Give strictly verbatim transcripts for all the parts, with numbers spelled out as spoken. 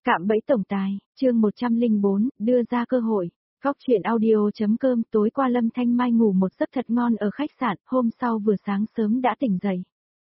Cạm bẫy tổng tài, chương một trăm lẻ bốn, đưa ra cơ hội. Góc chuyện audio.com. Tối qua Lâm Thanh Mai ngủ một giấc thật ngon ở khách sạn, hôm sau vừa sáng sớm đã tỉnh dậy.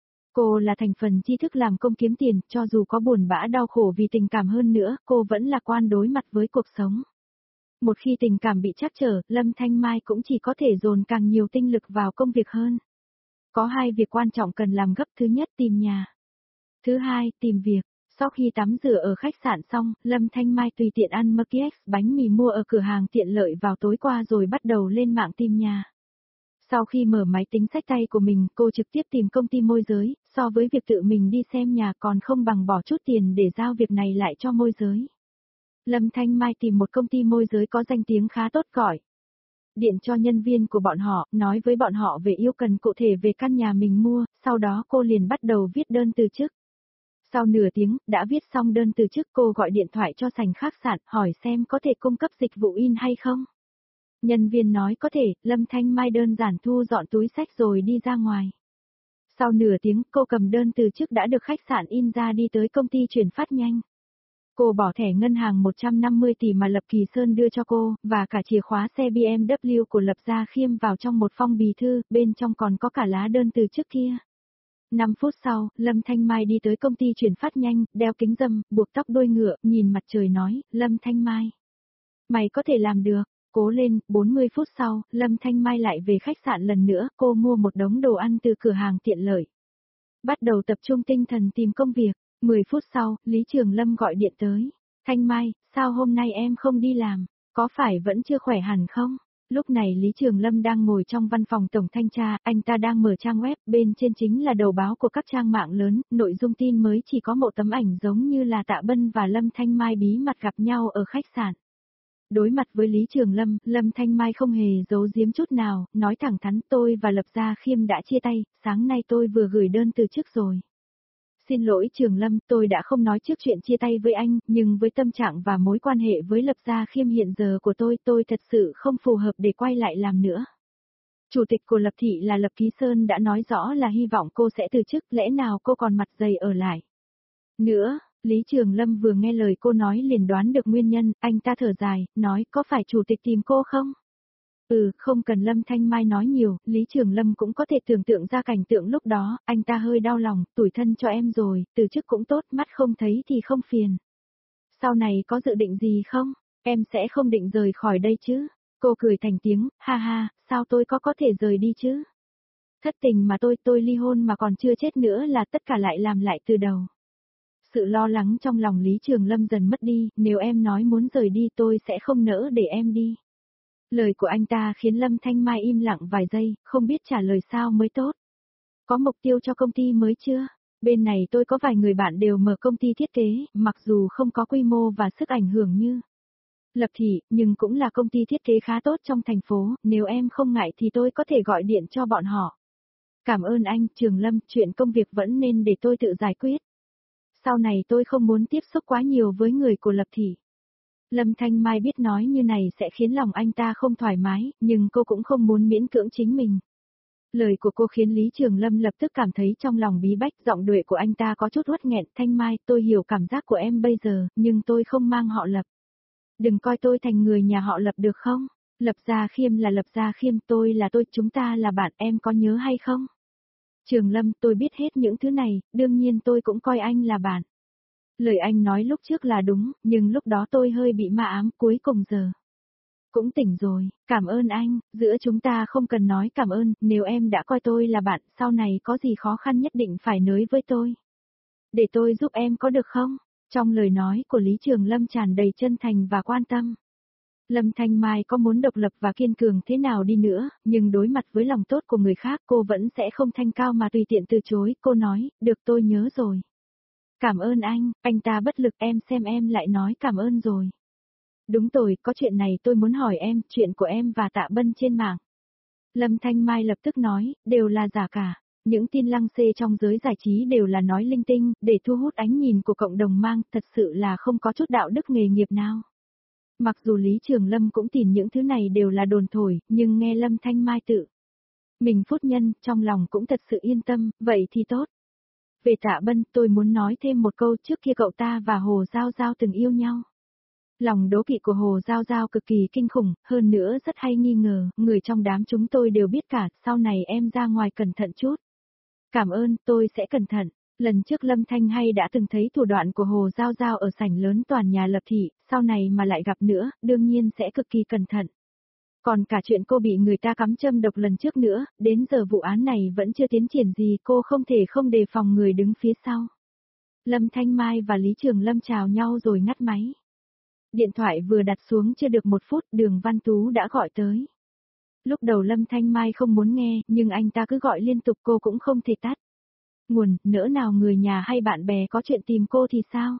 Cô là thành phần tri thức làm công kiếm tiền, cho dù có buồn bã đau khổ vì tình cảm hơn nữa, cô vẫn lạc quan đối mặt với cuộc sống. Một khi tình cảm bị trắc trở, Lâm Thanh Mai cũng chỉ có thể dồn càng nhiều tinh lực vào công việc hơn. Có hai việc quan trọng cần làm gấp, thứ nhất tìm nhà. Thứ hai, tìm việc. Sau khi tắm rửa ở khách sạn xong, Lâm Thanh Mai tùy tiện ăn Markiex bánh mì mua ở cửa hàng tiện lợi vào tối qua rồi bắt đầu lên mạng tìm nhà. Sau khi mở máy tính xách tay của mình, cô trực tiếp tìm công ty môi giới, so với việc tự mình đi xem nhà còn không bằng bỏ chút tiền để giao việc này lại cho môi giới. Lâm Thanh Mai tìm một công ty môi giới có danh tiếng khá tốt gọi. Điện cho nhân viên của bọn họ, nói với bọn họ về yêu cầu cụ thể về căn nhà mình mua, sau đó cô liền bắt đầu viết đơn từ chức. Sau nửa tiếng, đã viết xong đơn từ chức, cô gọi điện thoại cho sảnh khách sạn, hỏi xem có thể cung cấp dịch vụ in hay không. Nhân viên nói có thể, Lâm Thanh Mai đơn giản thu dọn túi xách rồi đi ra ngoài. Sau nửa tiếng, cô cầm đơn từ chức đã được khách sạn in ra đi tới công ty chuyển phát nhanh. Cô bỏ thẻ ngân hàng một trăm năm mươi tỷ mà Lập Kỳ Sơn đưa cho cô, và cả chìa khóa xe bê em vê của Lập Gia Khiêm vào trong một phong bì thư, bên trong còn có cả lá đơn từ chức kia. năm phút sau, Lâm Thanh Mai đi tới công ty chuyển phát nhanh, đeo kính râm, buộc tóc đuôi ngựa, nhìn mặt trời nói, Lâm Thanh Mai. Mày có thể làm được, cố lên. Bốn mươi phút sau, Lâm Thanh Mai lại về khách sạn lần nữa, cô mua một đống đồ ăn từ cửa hàng tiện lợi. Bắt đầu tập trung tinh thần tìm công việc. mười phút sau, Lý Trường Lâm gọi điện tới. Thanh Mai, sao hôm nay em không đi làm, có phải vẫn chưa khỏe hẳn không? Lúc này Lý Trường Lâm đang ngồi trong văn phòng tổng thanh tra, anh ta đang mở trang web, bên trên chính là đầu báo của các trang mạng lớn, nội dung tin mới chỉ có một tấm ảnh giống như là Tạ Bân và Lâm Thanh Mai bí mật gặp nhau ở khách sạn. Đối mặt với Lý Trường Lâm, Lâm Thanh Mai không hề giấu giếm chút nào, nói thẳng thắn, tôi và Lập Gia Khiêm đã chia tay, sáng nay tôi vừa gửi đơn từ chức rồi. Xin lỗi Trường Lâm, tôi đã không nói trước chuyện chia tay với anh, nhưng với tâm trạng và mối quan hệ với Lập Gia Khiêm hiện giờ của tôi, tôi thật sự không phù hợp để quay lại làm nữa. Chủ tịch của Lập Thị là Lập Ký Sơn đã nói rõ là hy vọng cô sẽ từ chức, lẽ nào cô còn mặt dày ở lại. Nữa, Lý Trường Lâm vừa nghe lời cô nói liền đoán được nguyên nhân, anh ta thở dài, nói có phải chủ tịch tìm cô không? Ừ, không cần Lâm Thanh Mai nói nhiều, Lý Trường Lâm cũng có thể tưởng tượng ra cảnh tượng lúc đó, anh ta hơi đau lòng, tủi thân cho em rồi, từ chức cũng tốt, mắt không thấy thì không phiền. Sau này có dự định gì không? Em sẽ không định rời khỏi đây chứ? Cô cười thành tiếng, ha ha, sao tôi có có thể rời đi chứ? Thất tình mà tôi, tôi ly hôn mà còn chưa chết nữa là tất cả lại làm lại từ đầu. Sự lo lắng trong lòng Lý Trường Lâm dần mất đi, nếu em nói muốn rời đi tôi sẽ không nỡ để em đi. Lời của anh ta khiến Lâm Thanh Mai im lặng vài giây, không biết trả lời sao mới tốt. Có mục tiêu cho công ty mới chưa? Bên này tôi có vài người bạn đều mở công ty thiết kế, mặc dù không có quy mô và sức ảnh hưởng như Lập Thị, nhưng cũng là công ty thiết kế khá tốt trong thành phố, nếu em không ngại thì tôi có thể gọi điện cho bọn họ. Cảm ơn anh, Trường Lâm, chuyện công việc vẫn nên để tôi tự giải quyết. Sau này tôi không muốn tiếp xúc quá nhiều với người của Lập Thị. Lâm Thanh Mai biết nói như này sẽ khiến lòng anh ta không thoải mái, nhưng cô cũng không muốn miễn cưỡng chính mình. Lời của cô khiến Lý Trường Lâm lập tức cảm thấy trong lòng bí bách, giọng điệu của anh ta có chút uất nghẹn. Thanh Mai, tôi hiểu cảm giác của em bây giờ, nhưng tôi không mang họ Lập. Đừng coi tôi thành người nhà họ Lập được không? Lập Gia Khiêm là Lập Gia Khiêm, tôi là tôi, chúng ta là bạn, em có nhớ hay không? Trường Lâm, tôi biết hết những thứ này, đương nhiên tôi cũng coi anh là bạn. Lời anh nói lúc trước là đúng, nhưng lúc đó tôi hơi bị ma ám, cuối cùng giờ cũng tỉnh rồi, cảm ơn anh, giữa chúng ta không cần nói cảm ơn, nếu em đã coi tôi là bạn, sau này có gì khó khăn nhất định phải nới với tôi. Để tôi giúp em có được không? Trong lời nói của Lý Trường Lâm tràn đầy chân thành và quan tâm. Lâm Thanh Mai có muốn độc lập và kiên cường thế nào đi nữa, nhưng đối mặt với lòng tốt của người khác cô vẫn sẽ không thanh cao mà tùy tiện từ chối, cô nói, được tôi nhớ rồi. Cảm ơn anh, anh ta bất lực, em xem em lại nói cảm ơn rồi. Đúng rồi, có chuyện này tôi muốn hỏi em, chuyện của em và Tạ Bân trên mạng. Lâm Thanh Mai lập tức nói, đều là giả cả. Những tin lăng xê trong giới giải trí đều là nói linh tinh, để thu hút ánh nhìn của cộng đồng mang, thật sự là không có chút đạo đức nghề nghiệp nào. Mặc dù Lý Trường Lâm cũng tin những thứ này đều là đồn thổi, nhưng nghe Lâm Thanh Mai tự mình phút nhân, trong lòng cũng thật sự yên tâm, vậy thì tốt. Về Tạ Bân, tôi muốn nói thêm một câu, trước kia cậu ta và Hồ Giao Giao từng yêu nhau. Lòng đố kỵ của Hồ Giao Giao cực kỳ kinh khủng, hơn nữa rất hay nghi ngờ, người trong đám chúng tôi đều biết cả, sau này em ra ngoài cẩn thận chút. Cảm ơn, tôi sẽ cẩn thận. Lần trước Lâm Thanh hay đã từng thấy thủ đoạn của Hồ Giao Giao ở sảnh lớn toàn nhà Lập Thị, sau này mà lại gặp nữa, đương nhiên sẽ cực kỳ cẩn thận. Còn cả chuyện cô bị người ta cắm châm độc lần trước nữa, đến giờ vụ án này vẫn chưa tiến triển gì, cô không thể không đề phòng người đứng phía sau. Lâm Thanh Mai và Lý Trường Lâm chào nhau rồi ngắt máy. Điện thoại vừa đặt xuống chưa được một phút, Đường Văn Tú đã gọi tới. Lúc đầu Lâm Thanh Mai không muốn nghe, nhưng anh ta cứ gọi liên tục cô cũng không thể tắt. Nguồn, nỡ nào người nhà hay bạn bè có chuyện tìm cô thì sao?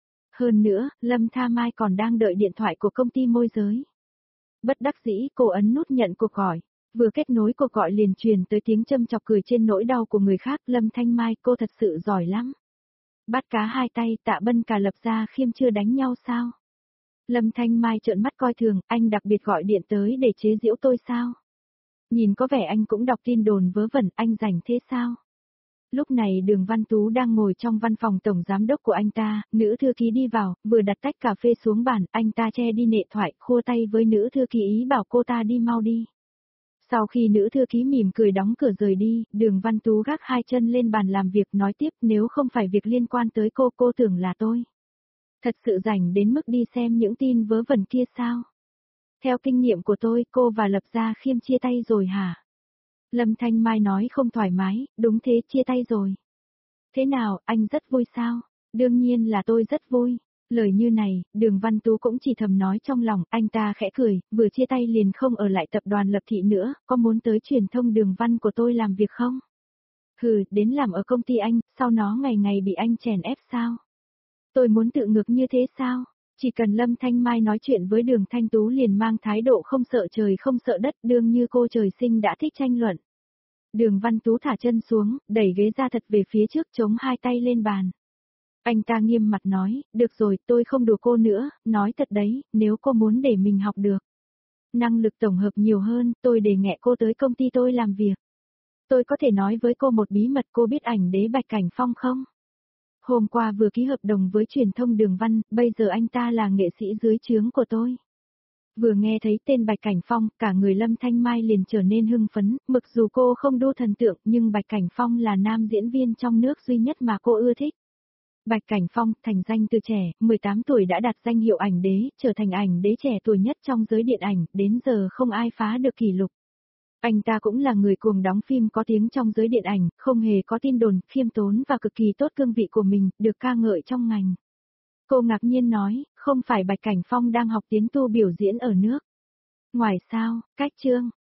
Hơn nữa, Lâm Tha Mai còn đang đợi điện thoại của công ty môi giới. Bất đắc dĩ, cô ấn nút nhận cuộc gọi. Vừa kết nối cuộc gọi liền truyền tới tiếng châm chọc cười trên nỗi đau của người khác. Lâm Thanh Mai, cô thật sự giỏi lắm. Bắt cá hai tay, Tạ Bân cả Lập Gia Khiêm chưa đánh nhau sao? Lâm Thanh Mai trợn mắt coi thường, anh đặc biệt gọi điện tới để chế giễu tôi sao? Nhìn có vẻ anh cũng đọc tin đồn vớ vẩn, anh rảnh thế sao? Lúc này Đường Văn Tú đang ngồi trong văn phòng tổng giám đốc của anh ta, nữ thư ký đi vào, vừa đặt tách cà phê xuống bàn, anh ta che đi nệ thoại, khua tay với nữ thư ký ý bảo cô ta đi mau đi. Sau khi nữ thư ký mỉm cười đóng cửa rời đi, Đường Văn Tú gác hai chân lên bàn làm việc nói tiếp, nếu không phải việc liên quan tới cô, cô tưởng là tôi. Thật sự rảnh đến mức đi xem những tin vớ vẩn kia sao? Theo kinh nghiệm của tôi, cô và Lập Gia Khiêm chia tay rồi hả? Lâm Thanh Mai nói không thoải mái, đúng thế, chia tay rồi. Thế nào, anh rất vui sao? Đương nhiên là tôi rất vui. Lời như này, Đường Văn Tú cũng chỉ thầm nói trong lòng, anh ta khẽ cười, vừa chia tay liền không ở lại tập đoàn Lập Thị nữa, có muốn tới truyền thông Đường Văn của tôi làm việc không? Hừ, đến làm ở công ty anh, sau nó ngày ngày bị anh chèn ép sao? Tôi muốn tự ngược như thế sao? Chỉ cần Lâm Thanh Mai nói chuyện với Đường Thanh Tú liền mang thái độ không sợ trời không sợ đất, đương như cô trời sinh đã thích tranh luận. Đường Văn Tú thả chân xuống, đẩy ghế ra thật về phía trước, chống hai tay lên bàn. Anh ta nghiêm mặt nói, được rồi, tôi không đùa cô nữa, nói thật đấy, nếu cô muốn để mình học được năng lực tổng hợp nhiều hơn, tôi đề nghị cô tới công ty tôi làm việc. Tôi có thể nói với cô một bí mật, cô biết ảnh đế Bạch Cảnh Phong không? Hôm qua vừa ký hợp đồng với truyền thông Đường Văn, bây giờ anh ta là nghệ sĩ dưới trướng của tôi. Vừa nghe thấy tên Bạch Cảnh Phong, cả người Lâm Thanh Mai liền trở nên hưng phấn, mặc dù cô không đu thần tượng nhưng Bạch Cảnh Phong là nam diễn viên trong nước duy nhất mà cô ưa thích. Bạch Cảnh Phong, thành danh từ trẻ, mười tám tuổi đã đạt danh hiệu ảnh đế, trở thành ảnh đế trẻ tuổi nhất trong giới điện ảnh, đến giờ không ai phá được kỷ lục. Anh ta cũng là người cuồng đóng phim có tiếng trong giới điện ảnh, không hề có tin đồn, khiêm tốn và cực kỳ tốt cương vị của mình, được ca ngợi trong ngành. Cô ngạc nhiên nói, không phải Bạch Cảnh Phong đang học tiến tu biểu diễn ở nước ngoài sao, cách chương.